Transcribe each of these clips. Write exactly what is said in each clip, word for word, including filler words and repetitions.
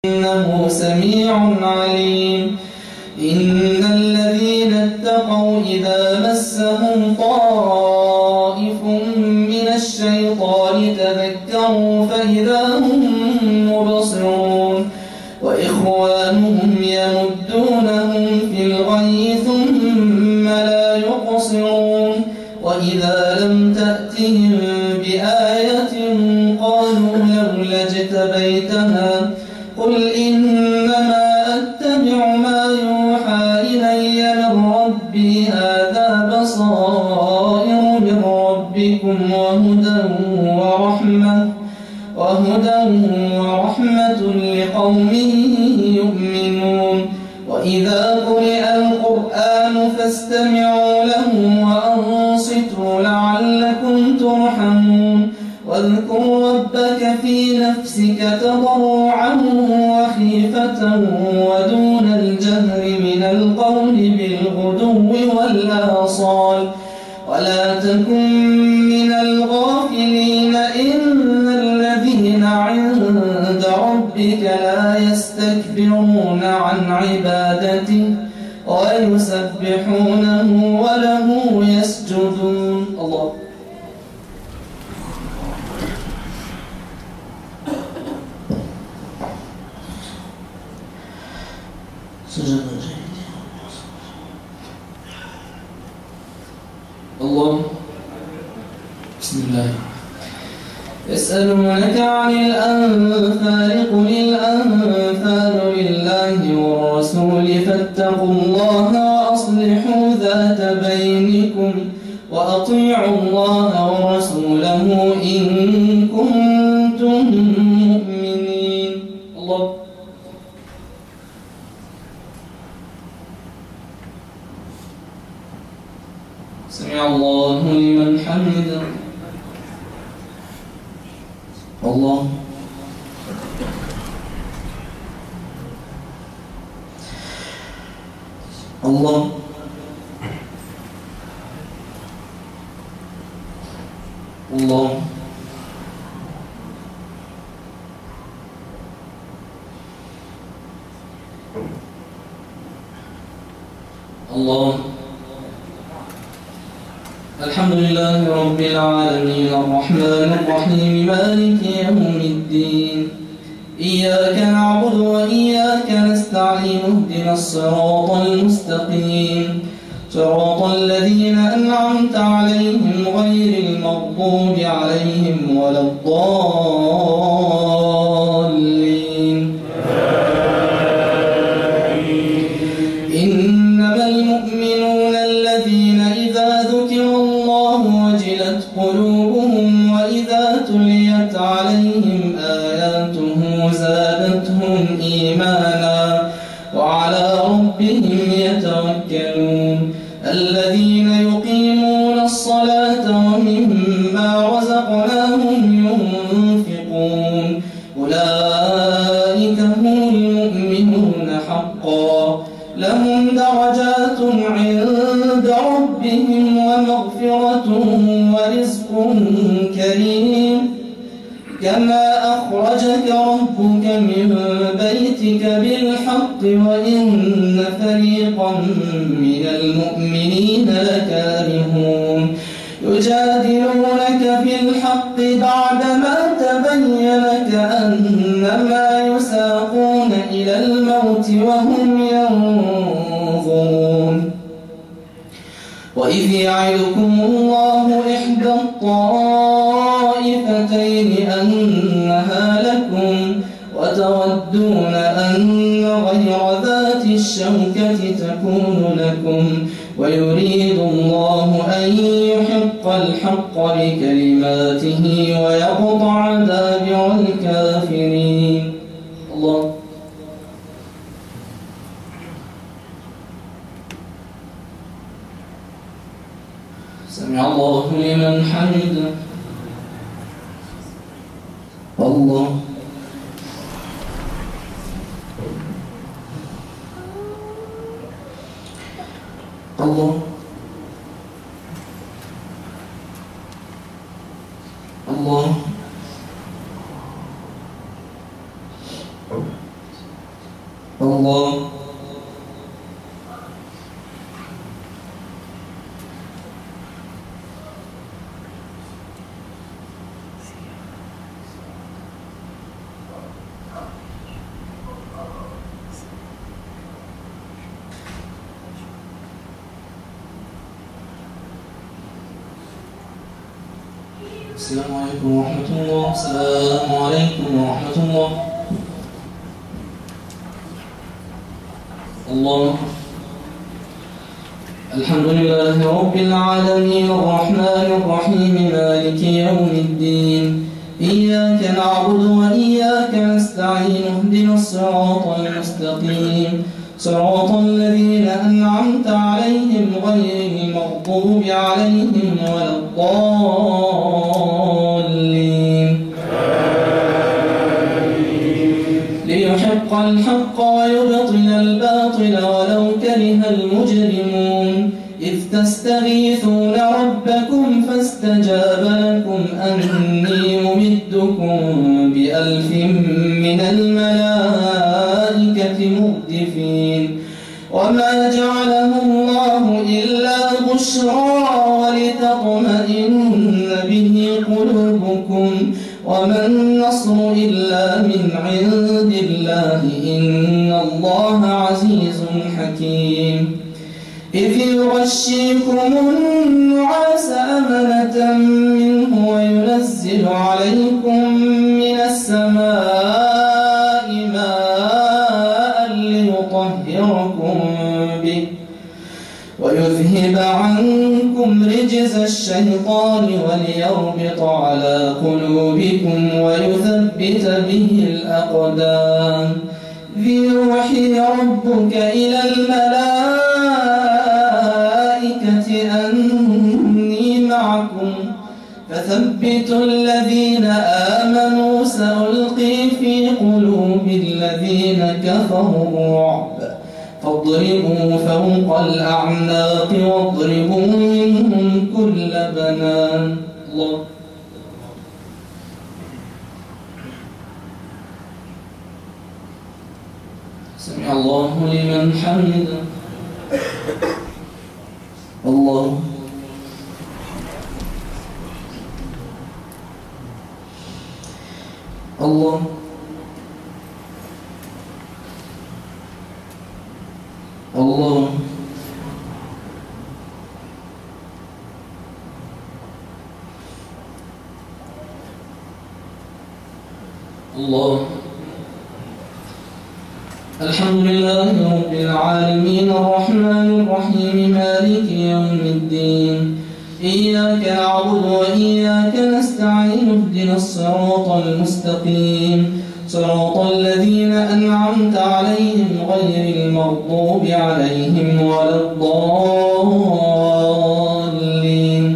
إنه سميع عليم. إن الذين اتقوا إذا مسهم طائف من الشيطان تذكروا فإذا هم مبصرون وإخوانهم يمدونهم في الغي ثم لا يقصرون وإذا لم تأتهم بآية قالوا لولا اجتبيتها قل إنما أتبع ما يوحى إلي من ربي هذا بصائر من ربكم وهدى ورحمة وهدى ورحمة لقوم يؤمنون. وإذا قرئ القرآن فاستمعوا له وأنصتوا لعلكم ترحمون. واذكر ربك في نفسك تضرعا وخيفة ودون الجهر من القول بالغدو والآصال ولا تكن من الغافلين. إن الذين عند ربك لا يستكبرون عن عبادته ويسبحونه وله يسجدون. الله الله بسم الله. يسألونك عن الأنفال قل الأنفال لله والرسول فاتقوا الله وأصلحوا ذات بينكم وأطيعوا الله ورسوله إن كنتم مؤمنين. الله سمع الله لمن حمده. الله الله الله الله. الحمد لله رب العالمين الرحمن الرحيم مالك يوم الدين. إياك نعبد وإياك نستعين اهدنا الصراط المستقيم صراط الذين أنعمت عليهم غير المغضوب عليهم ولا الضالين. إنما المؤمنون الذين إذا ذكر الله وجلت قلوبهم وإذا تليت عليهم آياته زادتهم إيمانا وعلى ربهم يتوكلون. الذين يقيمون الصلاة ومما رزقناهم ينفقون أولئك هم المؤمنون حقا لهم درجات عند ربهم ومغفرة ورزق كريم. كما أخرجك ربك من بيتك بالحق وإن فريقا من المؤمنين لكارهون يجادلونك في الحق بعدما تبين كأنما يساقون إلى الموت وهم ينظرون. وإذ يعدكم الله إحدى الطائفتين أنها لكم وتودون أن غير ذات الشوكة تكون لكم ويريد الله أن يحق الحق بكلماته ويقطع دابر الكافرين. الله سمع الله لمن حمده. الله الله الله الله. السلام عليكم ورحمة الله. السلام عليكم ورحمة الله. الله. الحمد لله رب العالمين الرحمن الرحيم مالك يوم الدين إياك نعبد وإياك نستعين اهدنا الصراط المستقيم صراط الذين أنعمت عليهم غير المغضوب عليهم ولا الضالين. ليحق الحق ويبطل الباطل ولو كره المجرمون إذ تستغيثون ربكم فاستجاب لكم أني ممدكم بألف من الملائكة مردفين وما جعله الله إلا بشرى ولتطمئن به قلوبكم وما النصر إلا من عند الله إن الله عزيز حكيم إذ يغشيكم النعاس أمنة منه وينزل عليكم من السماء ماء ليطهركم به ويذهب عنكم رجز الشيطان وليربط على قلوبكم ويثبت به الأقدام إذ يوحي ربك إلى الملائكة أني معكم فثبتوا الذين آمنوا سألقي في قلوب الذين كفروا الرعب فاضربوا فوق الأعناق واضربوا منهم كل بنان. الله. سمع الله لمن حمده. الله. الله. الله. الله. الحمد لله رب العالمين الرحمن الرحيم مالك يوم الدين إياك نعبد وإياك نستعين اهدنا الصراط المستقيم صراط الذين أنعمت عليهم غير المغضوب عليهم ولا الضالين.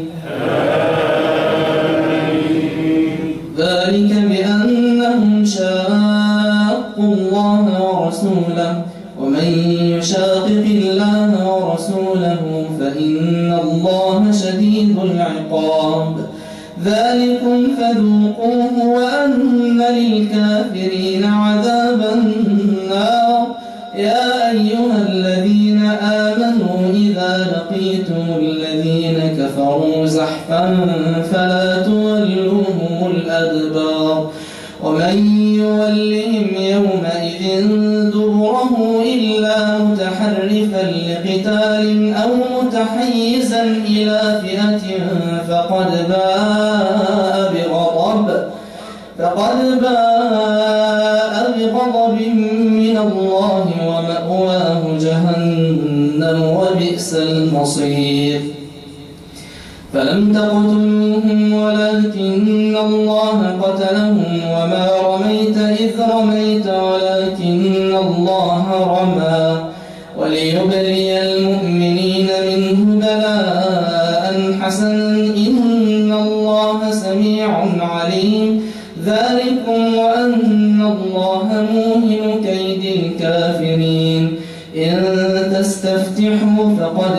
ذلك بأنهم شاقوا الله ورسوله ومن يشاقق الله ورسوله فإن الله شديد العقاب ذلكم فذوقوه وأن للكافرين عذاب النار. يا أيها الذين آمنوا إذا لقيتم الذين كفروا زحفا فلا تولوهم الأدبار ومن يولهم يومئذ دبره إلا متحرفا لقتال أو متحيزا إلى فئة فقد باء بغضب فقد باء بغضب من الله ومأواه جهنم وبئس المصير. فلم تقتلوهم ولكن الله قتلهم وما رميت إذ رميت ولكن الله رمى وليبلي المؤمنين منه بلاء حسنا إن الله سميع عليم. ذلكم وأن الله موهن كيد الكافرين. إن تستفتحوا فقد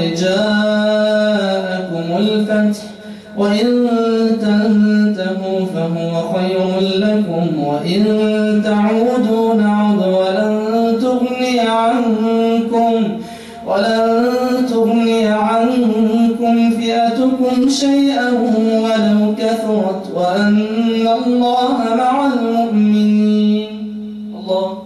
جاءكم الفتح وإن تنتهوا فهو خير لكم وإن تعودوا نعد ولن تغني شيئا ولو كثرت وأن الله مع المؤمنين. الله.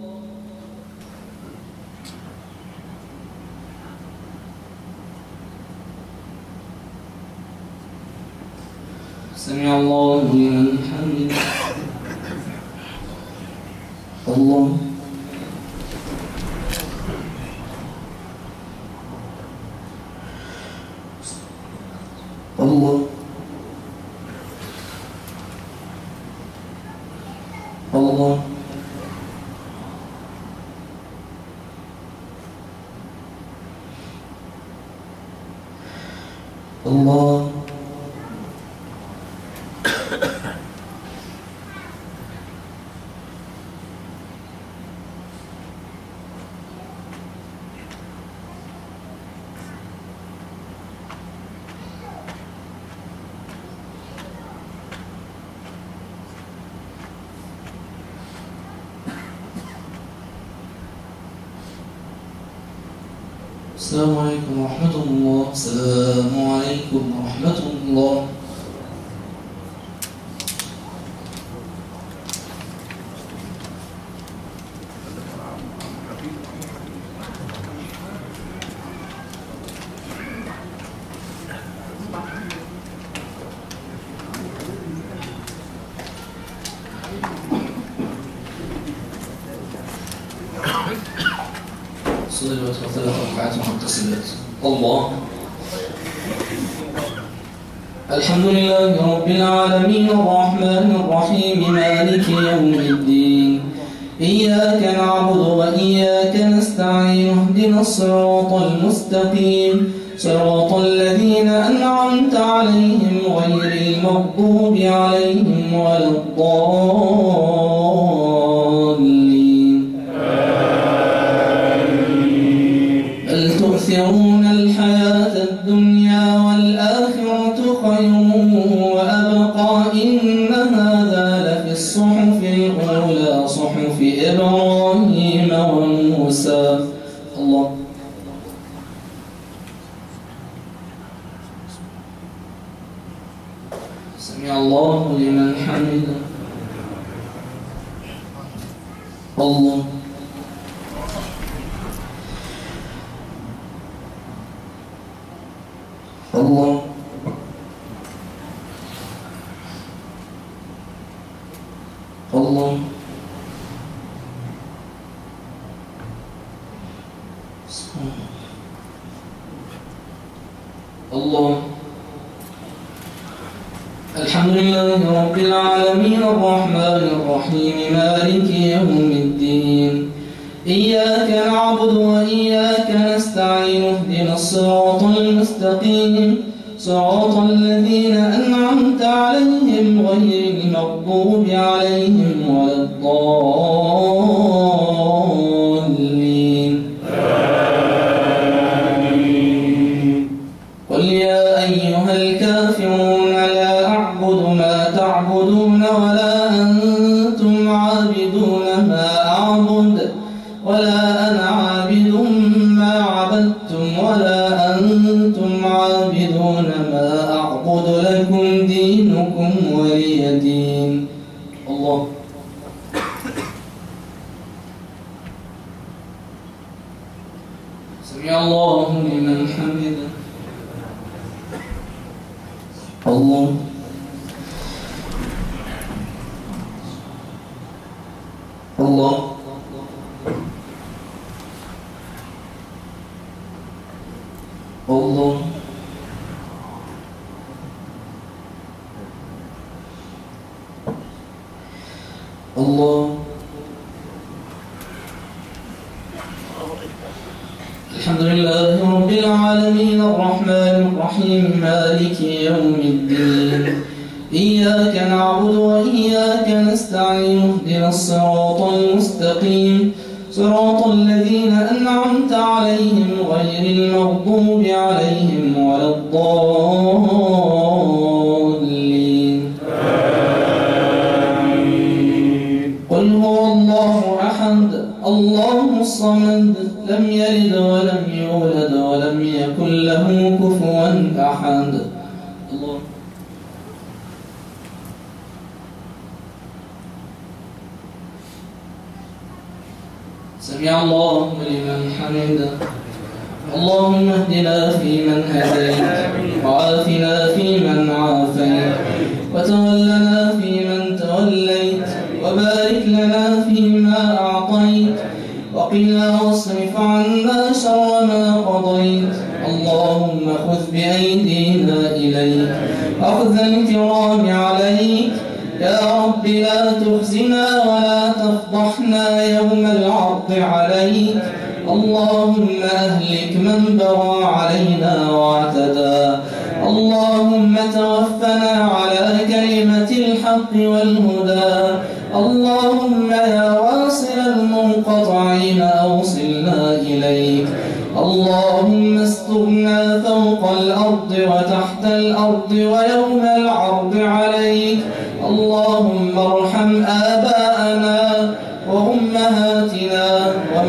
سمع الله لمن حمده. الله. الله. الله. الله. السلام عليكم ورحمة الله. السلام عليكم ورحمة الله. صلوات وثلاث ركعات متصلات. الله. الحمد لله رب العالمين الرحمن الرحيم مالك يوم الدين إياك نعبد وإياك نستعين اهدنا الصراط المستقيم صراط الذين أنعمت عليهم غير المغضوب عليهم ولا الضالين. بل تؤثرون الحياة الدنيا والآخرة خير وأبقى إن هذا لفي الصحف الأولى صحف إبراهيم وموسى. الله. سمع الله لمن حمده. الله. الله. الله. الله. الحمد لله رب العالمين الرحمن الرحيم مالك يوم الدين إياك نعبد وإياك نستعين اهدنا الصراط المستقيم صراط الذين أنعمت عليهم غير المغضوب عليهم ولا الضالين. قل يا أيها الكافرون لا أعبد ما تعبدون ولا أنتم عابدون ما أعبد ولا أنا عابد ما عبدتم ولا أنتم عابدون ما أعبد لكم دينكم ولي دين. الله. سمع الله لمن حمده. الله. الله. الله. الله. الحمد لله رب العالمين الرحمن الرحيم مالك يوم الدين إياك نعبد وإياك نستعين اهدنا الصراط المستقيم صراط الذين أنعمت عليهم غير المغضوب عليهم ولا الضالين. آمين. قل هو الله أحد الله الصمد لم يلد ولم يولد ولم يكن له كفوا أحد. الله. سمع الله لمن حمده. اللهم اهدنا فيمن هديت، وعافنا فيمن عافيت، وتولنا فيمن توليت، وبارك لنا فيما أعطيت، وقنا واصرف عنا شر ما قضيت. اللهم خذ بأيدينا إليك أخذ الكرام عليك. يا رب لا تخزنا ولا تفضحنا يوم العرض عليك. اللهم أهلك من بغى علينا واعتدى. اللهم توفنا على كلمة الحق والهدى. اللهم يا واصل المنقطعين أوصلنا إليك. اللهم استرنا فوق الأرض وتحت الأرض ويوم العرض عليك. اللهم ارحم آباءنا وأمهاتنا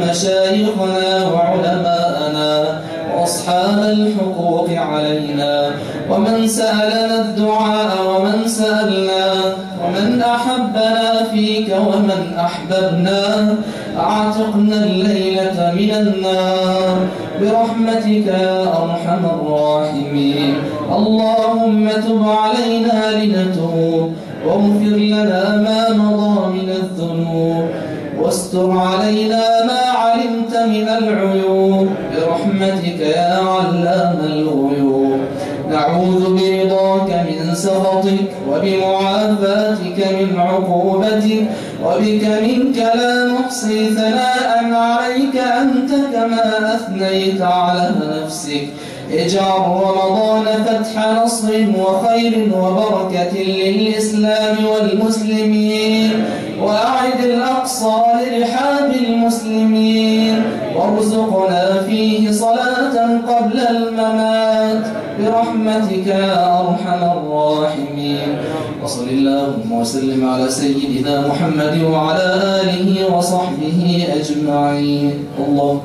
ومشايخنا وعلماءنا وأصحاب الحقوق علينا، ومن سألنا الدعاء ومن سألنا، ومن أحبنا فيك ومن أحببنا. أعتقنا الليلة من النار برحمتك يا أرحم الراحمين. اللهم تب علينا لنتوب، واغفر لنا ما مضى من الذنوب، واستر علينا ما علمت من العيوب برحمتك يا علام الغيوب. نعوذ برضاك من سخطك، وبمعافاتك من عقوبتك، وبك منك لا نحصي ثناء عليك أنت كما أثنيت على نفسك. اجعل رمضان فتح نصر وخير وبركة للإسلام والمسلمين، وأعد الأقصى لرحاب المسلمين، وارزقنا فيه صلاة قبل الممات برحمتك يا أرحم الراحمين. وصل اللهم وسلم على سيدنا محمد وعلى آله وصحبه أجمعين. الله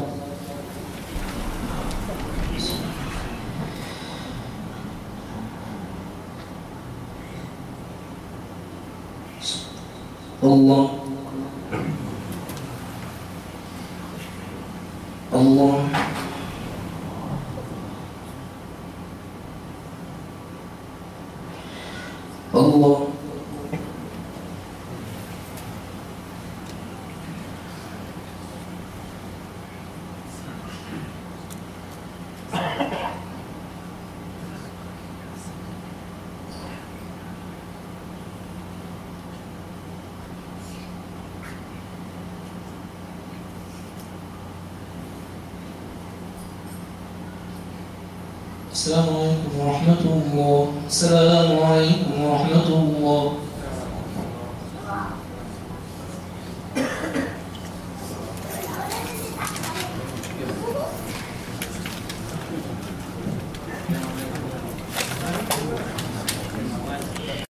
الله الله الله السلام عليكم ورحمة الله. السلام عليكم ورحمة الله.